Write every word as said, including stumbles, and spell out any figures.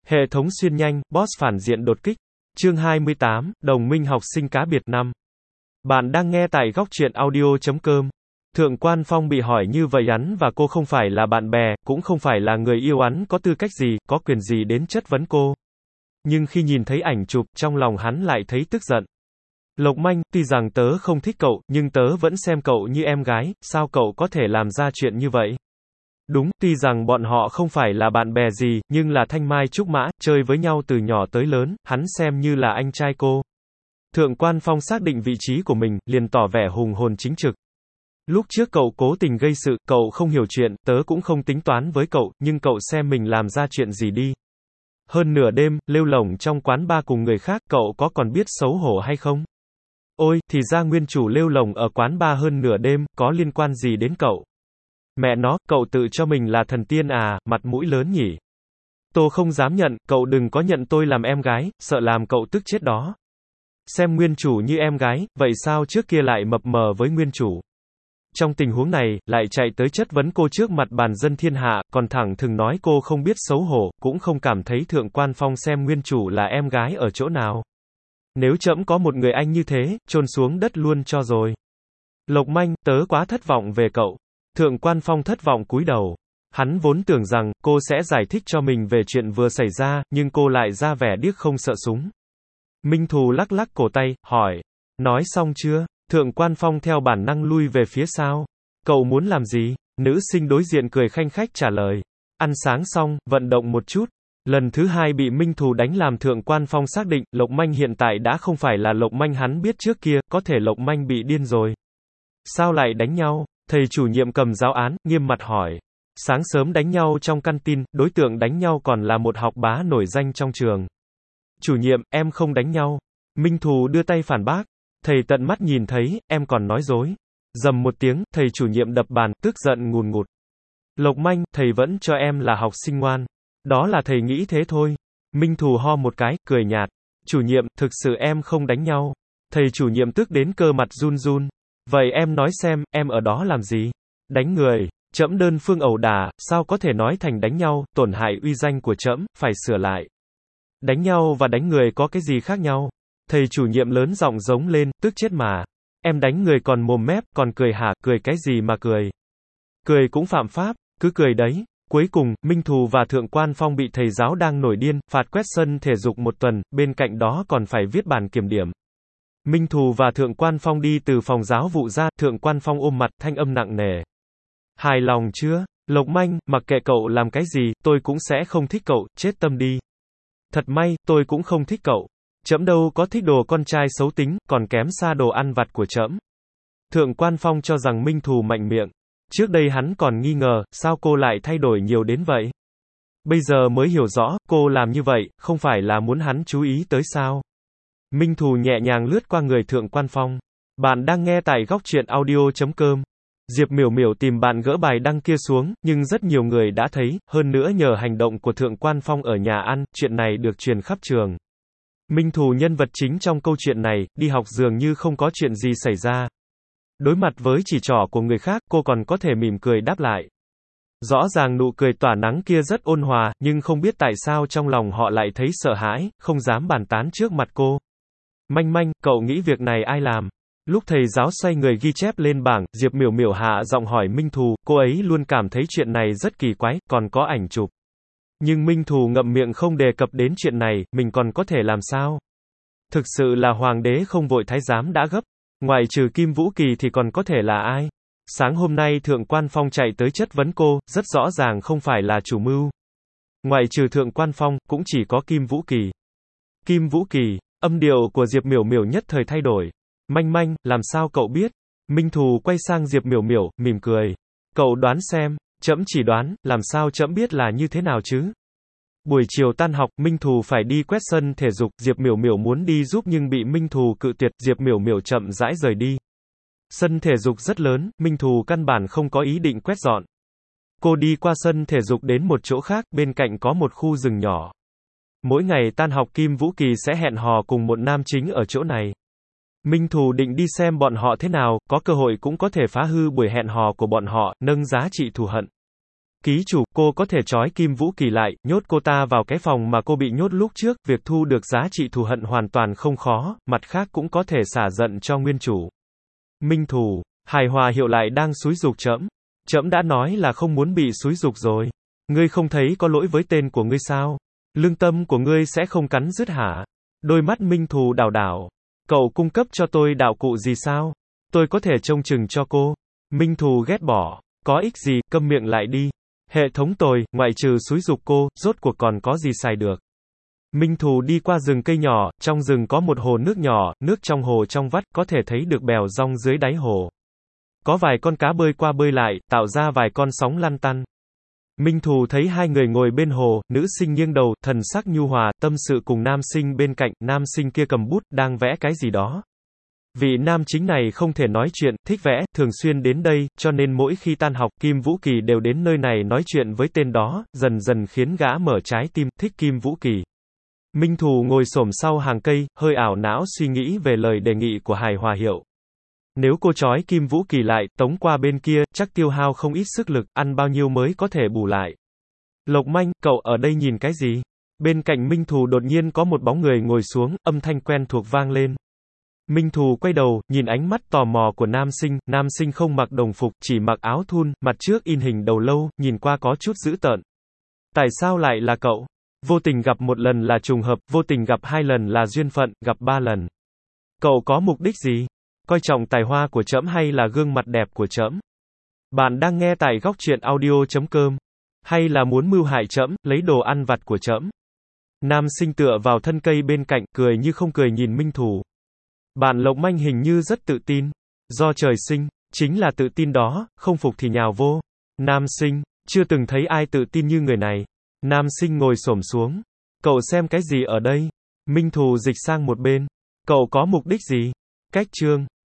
Hệ thống xuyên nhanh, boss phản diện đột kích. Chương hai mươi tám, Đồng minh học sinh cá biệt năm. Bạn đang nghe tại góc truyện audio chấm com. Thượng Quan Phong bị hỏi như vậy hắn và cô không phải là bạn bè, cũng không phải là người yêu hắn có tư cách gì, có quyền gì đến chất vấn cô. Nhưng khi nhìn thấy ảnh chụp, trong lòng hắn lại thấy tức giận. Lộc Manh, tuy rằng tớ không thích cậu, nhưng tớ vẫn xem cậu như em gái, sao cậu có thể làm ra chuyện như vậy? Đúng, tuy rằng bọn họ không phải là bạn bè gì, nhưng là thanh mai trúc mã, chơi với nhau từ nhỏ tới lớn, hắn xem như là anh trai cô. Thượng Quan Phong xác định vị trí của mình, liền tỏ vẻ hùng hồn chính trực. Lúc trước cậu cố tình gây sự, cậu không hiểu chuyện, tớ cũng không tính toán với cậu, nhưng cậu xem mình làm ra chuyện gì đi. Hơn nửa đêm, lêu lổng trong quán bar cùng người khác, cậu có còn biết xấu hổ hay không? Ôi, thì ra nguyên chủ lêu lổng ở quán bar hơn nửa đêm, có liên quan gì đến cậu? Mẹ nó, cậu tự cho mình là thần tiên à, mặt mũi lớn nhỉ. Tôi không dám nhận, cậu đừng có nhận tôi làm em gái, sợ làm cậu tức chết đó. Xem nguyên chủ như em gái, vậy sao trước kia lại mập mờ với nguyên chủ? Trong tình huống này, lại chạy tới chất vấn cô trước mặt bàn dân thiên hạ, còn thẳng thừng nói cô không biết xấu hổ, cũng không cảm thấy Thượng Quan Phong xem nguyên chủ là em gái ở chỗ nào. Nếu trẫm có một người anh như thế, chôn xuống đất luôn cho rồi. Lộc Manh, tớ quá thất vọng về cậu. Thượng Quan Phong thất vọng cúi đầu. Hắn vốn tưởng rằng, cô sẽ giải thích cho mình về chuyện vừa xảy ra, nhưng cô lại ra vẻ điếc không sợ súng. Minh Thù lắc lắc cổ tay, hỏi. Nói xong chưa? Thượng Quan Phong theo bản năng lui về phía sau. Cậu muốn làm gì? Nữ sinh đối diện cười khanh khách trả lời. Ăn sáng xong, vận động một chút. Lần thứ hai bị Minh Thù đánh làm Thượng Quan Phong xác định, Lộc Manh hiện tại đã không phải là Lộc Manh hắn biết trước kia, có thể Lộc Manh bị điên rồi. Sao lại đánh nhau? Thầy chủ nhiệm cầm giáo án, nghiêm mặt hỏi. Sáng sớm đánh nhau trong căn tin, đối tượng đánh nhau còn là một học bá nổi danh trong trường. Chủ nhiệm, em không đánh nhau. Minh Thù đưa tay phản bác. Thầy tận mắt nhìn thấy, em còn nói dối. Dầm một tiếng, thầy chủ nhiệm đập bàn, tức giận ngùn ngụt. Lộc Manh, thầy vẫn cho em là học sinh ngoan. Đó là thầy nghĩ thế thôi. Minh Thù ho một cái, cười nhạt. Chủ nhiệm, thực sự em không đánh nhau. Thầy chủ nhiệm tức đến cơ mặt run run. Vậy em nói xem, em ở đó làm gì? Đánh người. Trẫm đơn phương ẩu đả, sao có thể nói thành đánh nhau, tổn hại uy danh của trẫm, phải sửa lại. Đánh nhau và đánh người có cái gì khác nhau? Thầy chủ nhiệm lớn giọng giống lên, tức chết mà. Em đánh người còn mồm mép, còn cười hả, cười cái gì mà cười? Cười cũng phạm pháp, cứ cười đấy. Cuối cùng, Minh Thù và Thượng Quan Phong bị thầy giáo đang nổi điên, phạt quét sân thể dục một tuần, bên cạnh đó còn phải viết bản kiểm điểm. Minh Thù và Thượng Quan Phong đi từ phòng giáo vụ ra, Thượng Quan Phong ôm mặt, thanh âm nặng nề. Hài lòng chưa? Lộc Manh, mặc kệ cậu làm cái gì, tôi cũng sẽ không thích cậu, chết tâm đi. Thật may, tôi cũng không thích cậu. Trẫm đâu có thích đồ con trai xấu tính, còn kém xa đồ ăn vặt của trẫm. Thượng Quan Phong cho rằng Minh Thù mạnh miệng. Trước đây hắn còn nghi ngờ, sao cô lại thay đổi nhiều đến vậy? Bây giờ mới hiểu rõ, cô làm như vậy, không phải là muốn hắn chú ý tới sao? Minh Thù nhẹ nhàng lướt qua người Thượng Quan Phong. Bạn đang nghe tại góc truyện audio chấm com. Diệp Miểu Miểu tìm bạn gỡ bài đăng kia xuống, nhưng rất nhiều người đã thấy, hơn nữa nhờ hành động của Thượng Quan Phong ở nhà ăn, chuyện này được truyền khắp trường. Minh Thù nhân vật chính trong câu chuyện này, đi học dường như không có chuyện gì xảy ra. Đối mặt với chỉ trỏ của người khác, cô còn có thể mỉm cười đáp lại. Rõ ràng nụ cười tỏa nắng kia rất ôn hòa, nhưng không biết tại sao trong lòng họ lại thấy sợ hãi, không dám bàn tán trước mặt cô. Manh Manh, cậu nghĩ việc này ai làm? Lúc thầy giáo xoay người ghi chép lên bảng, Diệp Miểu Miểu hạ giọng hỏi Minh Thù, cô ấy luôn cảm thấy chuyện này rất kỳ quái, còn có ảnh chụp. Nhưng Minh Thù ngậm miệng không đề cập đến chuyện này, mình còn có thể làm sao? Thực sự là hoàng đế không vội thái giám đã gấp. Ngoài trừ Kim Vũ Kỳ thì còn có thể là ai? Sáng hôm nay Thượng Quan Phong chạy tới chất vấn cô, rất rõ ràng không phải là chủ mưu. Ngoài trừ Thượng Quan Phong, cũng chỉ có Kim Vũ Kỳ. Kim Vũ Kỳ, âm điệu của Diệp Miểu Miểu nhất thời thay đổi. Manh Manh, làm sao cậu biết? Minh Thù quay sang Diệp Miểu Miểu, mỉm cười. Cậu đoán xem, trẫm chỉ đoán, làm sao trẫm biết là như thế nào chứ? Buổi chiều tan học, Minh Thù phải đi quét sân thể dục, Diệp Miểu Miểu muốn đi giúp nhưng bị Minh Thù cự tuyệt, Diệp Miểu Miểu chậm rãi rời đi. Sân thể dục rất lớn, Minh Thù căn bản không có ý định quét dọn. Cô đi qua sân thể dục đến một chỗ khác, bên cạnh có một khu rừng nhỏ. Mỗi ngày tan học Kim Vũ Kỳ sẽ hẹn hò cùng một nam chính ở chỗ này. Minh Thù định đi xem bọn họ thế nào, có cơ hội cũng có thể phá hư buổi hẹn hò của bọn họ, nâng giá trị thù hận. Ký chủ, cô có thể trói Kim Vũ Kỳ lại, nhốt cô ta vào cái phòng mà cô bị nhốt lúc trước, việc thu được giá trị thù hận hoàn toàn không khó, mặt khác cũng có thể xả giận cho nguyên chủ. Minh Thù, hài hòa hiệu lại đang xúi giục trẫm. Trẫm đã nói là không muốn bị xúi giục rồi. Ngươi không thấy có lỗi với tên của ngươi sao? Lương tâm của ngươi sẽ không cắn rứt hả? Đôi mắt Minh Thù đảo đảo. Cậu cung cấp cho tôi đạo cụ gì sao? Tôi có thể trông chừng cho cô. Minh Thù ghét bỏ. Có ích gì, câm miệng lại đi. Hệ thống tồi, ngoại trừ xúi giục cô, rốt cuộc còn có gì xài được. Minh Thù đi qua rừng cây nhỏ, trong rừng có một hồ nước nhỏ, nước trong hồ trong vắt, có thể thấy được bèo rong dưới đáy hồ. Có vài con cá bơi qua bơi lại, tạo ra vài con sóng lăn tăn. Minh Thù thấy hai người ngồi bên hồ, nữ sinh nghiêng đầu, thần sắc nhu hòa, tâm sự cùng nam sinh bên cạnh, nam sinh kia cầm bút, đang vẽ cái gì đó. Vị nam chính này không thể nói chuyện, thích vẽ, thường xuyên đến đây, cho nên mỗi khi tan học, Kim Vũ Kỳ đều đến nơi này nói chuyện với tên đó, dần dần khiến gã mở trái tim, thích Kim Vũ Kỳ. Minh Thù ngồi xổm sau hàng cây, hơi ảo não suy nghĩ về lời đề nghị của hài hòa hiệu. Nếu cô trói Kim Vũ Kỳ lại, tống qua bên kia, chắc tiêu hao không ít sức lực, ăn bao nhiêu mới có thể bù lại. Lộc Manh, cậu ở đây nhìn cái gì? Bên cạnh Minh Thù đột nhiên có một bóng người ngồi xuống, âm thanh quen thuộc vang lên. Minh Thù quay đầu, nhìn ánh mắt tò mò của nam sinh, nam sinh không mặc đồng phục, chỉ mặc áo thun, mặt trước in hình đầu lâu, nhìn qua có chút dữ tợn. Tại sao lại là cậu? Vô tình gặp một lần là trùng hợp, vô tình gặp hai lần là duyên phận, gặp ba lần. Cậu có mục đích gì? Coi trọng tài hoa của trẫm hay là gương mặt đẹp của trẫm? Bạn đang nghe tại góc truyện audio chấm com. Hay là muốn mưu hại trẫm, lấy đồ ăn vặt của trẫm? Nam sinh tựa vào thân cây bên cạnh, cười như không cười nhìn Minh Thù. Bạn Lộc Manh hình như rất tự tin. Do trời sinh, chính là tự tin đó, không phục thì nhào vô. Nam sinh, chưa từng thấy ai tự tin như người này. Nam sinh ngồi xổm xuống. Cậu xem cái gì ở đây? Minh Thù dịch sang một bên. Cậu có mục đích gì? Cách chương.